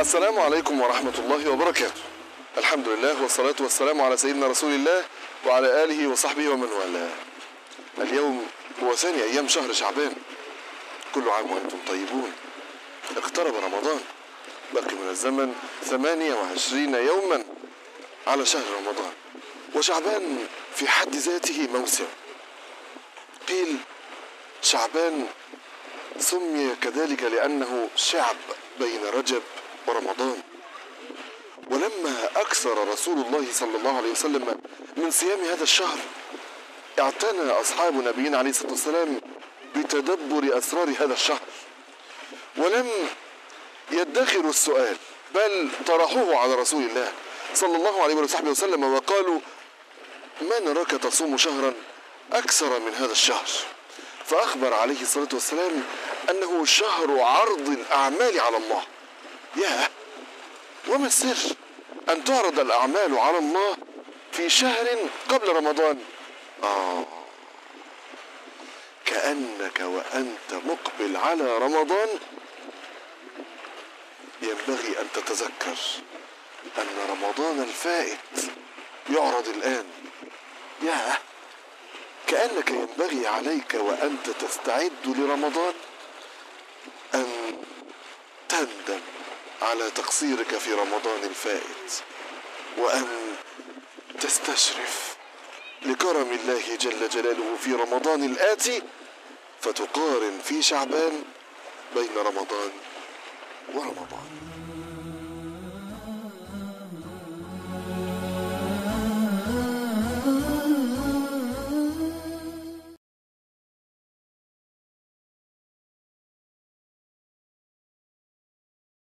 السلام عليكم ورحمة الله وبركاته. الحمد لله والصلاة والسلام على سيدنا رسول الله وعلى آله وصحبه ومن والاه. اليوم هو ثاني أيام شهر شعبان، كل عام وأنتم طيبون. اقترب رمضان، بقي من الزمن 28 يوما على شهر رمضان، وشعبان في حد ذاته موسم. قيل شعبان سمي كذلك لأنه شعب بين رجب ورمضان. ولما أكثر رسول الله صلى الله عليه وسلم من صيام هذا الشهر، اعتنى أصحاب نبينا عليه الصلاة والسلام بتدبر أسرار هذا الشهر، ولم يدخروا السؤال، بل طرحوه على رسول الله صلى الله عليه وصحبه وسلم وقالوا: ما نراك تصوم شهرا أكثر من هذا الشهر؟ فأخبر عليه الصلاة والسلام أنه شهر عرض الأعمال على الله. ياه، وما السر أن تعرض الأعمال على الله في شهر قبل رمضان؟ كأنك وأنت مقبل على رمضان ينبغي أن تتذكر أن رمضان الفائت يعرض الآن. ياه، كأنك ينبغي عليك وأنت تستعد لرمضان أن تندم على تقصيرك في رمضان الفائت، وأن تستشرف لكرم الله جل جلاله في رمضان الآتي، فتقارن في شعبان بين رمضان ورمضان.